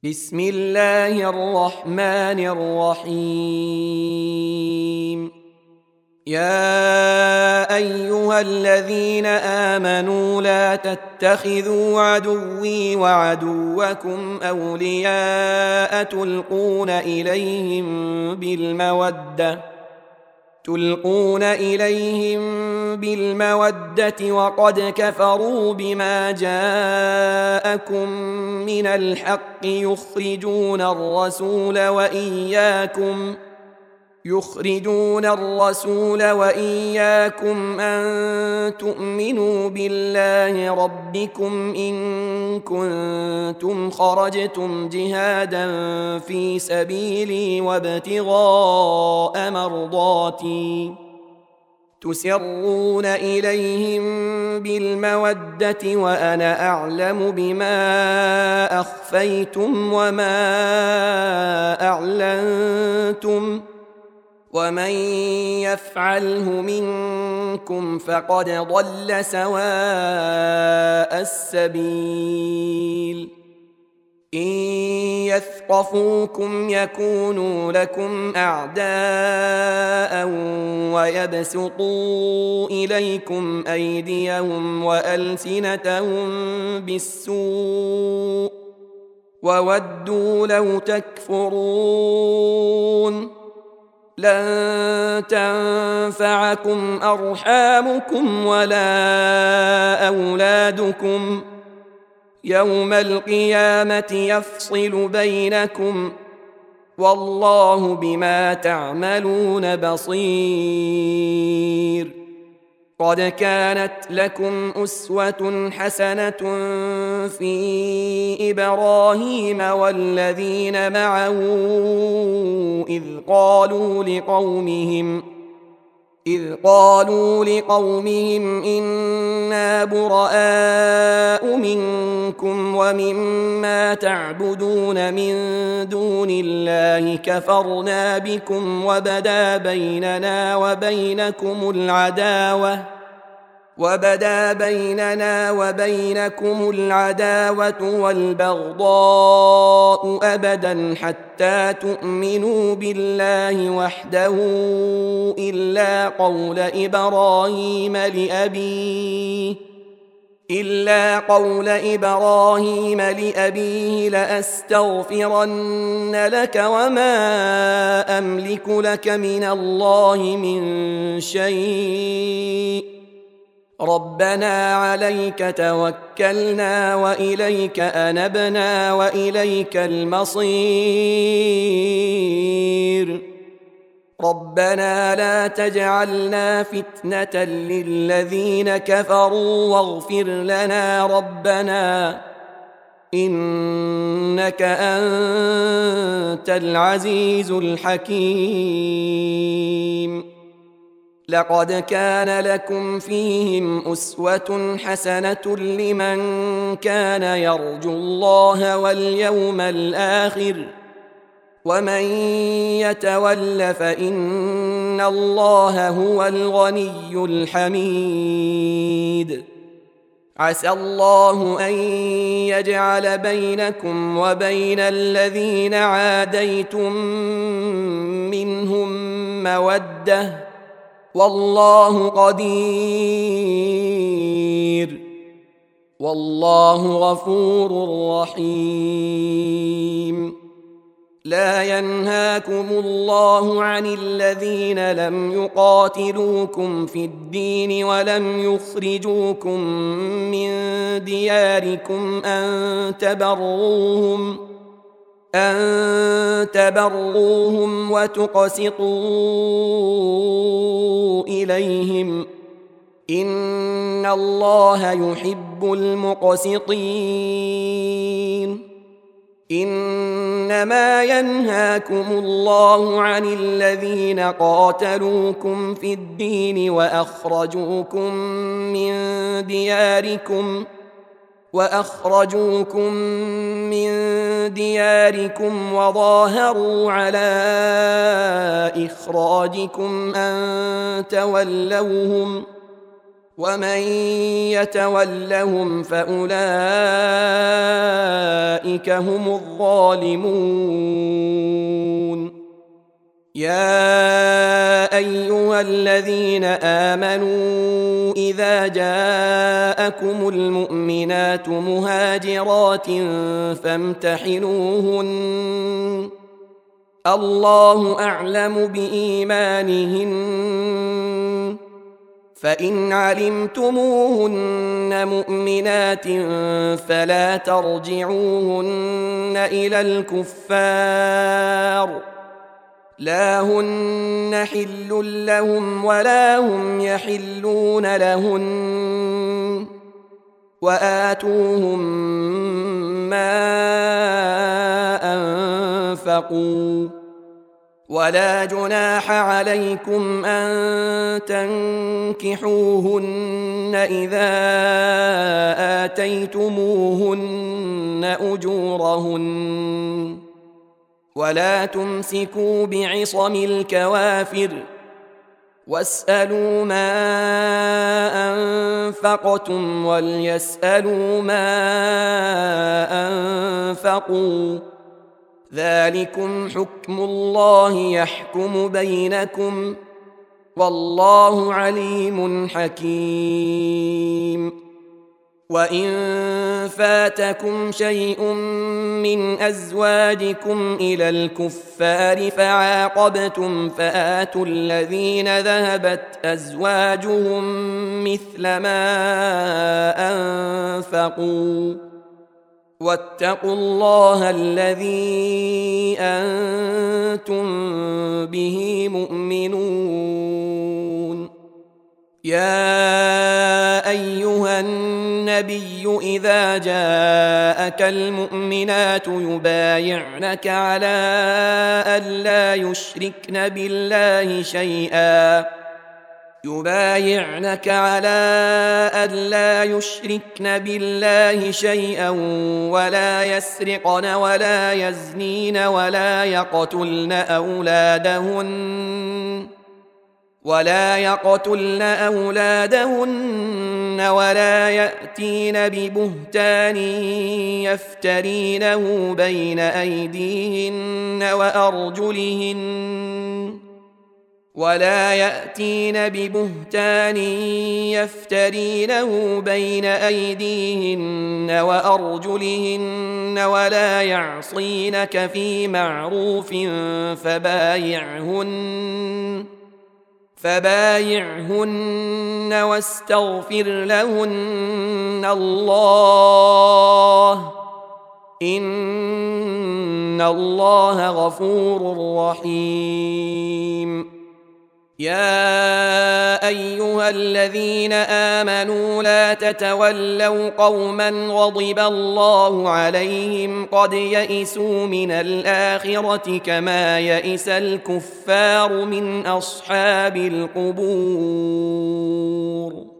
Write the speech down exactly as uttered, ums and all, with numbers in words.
بسم الله الرحمن الرحيم. يا أيها الذين آمنوا لا تتخذوا عدوي وعدوكم أولياء تلقون إليهم بالمودة تلقون إليهم بالمودة وقد كفروا بما جاءكم من الحق يخرجون الرسول وإياكم يخرجون الرسول وإياكم أن تؤمنوا بالله ربكم إن كنتم خرجتم جهادا في سبيلي وابتغاء مرضاتي تسرون إليهم بالمودة وأنا أعلم بما أخفيتم وما أعلنتم ومن يفعله منكم فقد ضل سواء السبيل. إن يثقفوكم يكونوا لكم أعداء ويبسطوا إليكم أيديهم وألسنتهم بالسوء وودوا لو تكفرون. لن تنفعكم أرحامكم ولا أولادكم يوم القيامة يفصل بينكم والله بما تعملون بصير. قد كانت لكم أسوة حسنة في إبراهيم والذين معه إذ قالوا لقومهم إذ قالوا لقومهم إنا براء منكم ومما تعبدون من دون الله كفرنا بكم وبدا بيننا وبينكم العداوة وبدا بيننا وبينكم العداوة والبغضاء أبدا حتى تؤمنوا بالله وحده إلا قول إبراهيم لأبيه إلا قول إبراهيم لأبيه لأستغفرن لك وما أملك لك من الله من شيء ربنا عليك توكلنا وإليك أنبنا وإليك المصير. ربنا لا تجعلنا فتنة للذين كفروا واغفر لنا ربنا إنك أنت العزيز الحكيم. لقد كان لكم فيهم أسوة حسنة لمن كان يرجو الله واليوم الآخر ومن يتول فإن الله هو الغني الحميد. عسى الله أن يجعل بينكم وبين الذين عاديتم منهم مودة والله قدير والله غفور رحيم. لا ينهاكم الله عن الذين لم يقاتلوكم في الدين ولم يخرجوكم من دياركم أن تبروهم أن تبروهم وتقسطوا إليهم إن الله يحب المقسطين. إنما ينهاكم الله عن الذين قاتلوكم في الدين وأخرجوكم من دياركم وأخرجوكم من دياركم وظاهروا على إخراجكم أن تولوهم ومن يتولهم فأولئك هم الظالمون. يا أيها الذين آمنوا إذا جاءكم المؤمنات مهاجرات فامتحنوهن الله أعلم بإيمانهن، فإن علمتموهن مؤمنات فلا ترجعوهن إلى الكفار، لا هن حل لهم ولا هم يحلون لهن، وآتوهم ما أنفقوا، ولا جناح عليكم أن تنكحوهن إذا آتيتموهن أجورهن، ولا تمسكوا بعصم الكوافر، واسألوا ما أنفقتم وليسألوا ما أنفقوا، ذلكم حكم الله يحكم بينكم، والله عليم حكيم. وإن فاتكم شيء من أزواجكم إلى الكفار فعاقبتم فآتوا الذين ذهبت أزواجهم مثل ما أنفقوا، واتقوا الله الذي أنتم به مؤمنون. يا أيها النبي إذا جاءك المؤمنات يبايعنك على ألا يشركن بالله شيئا يبايعنك على ألا يشركن بالله شيئا ولا يسرقن ولا يزنين ولا يقتلن أولادهن ولا يقتلن أولادهن ولا يأتين ببهتان يفترينه بين أيديهن وأرجلهن ولا يأتين ببهتان يفترينه بين أيديهن وأرجلهن ولا يعصينك في معروف فبايعهن فبايعهن واستغفر لهن الله إن الله غفور رحيم. يا أيها الذين آمنوا لا تتولوا قوما غضب الله عليهم قد يئسوا من الآخرة كما يئس الكفار من أصحاب القبور.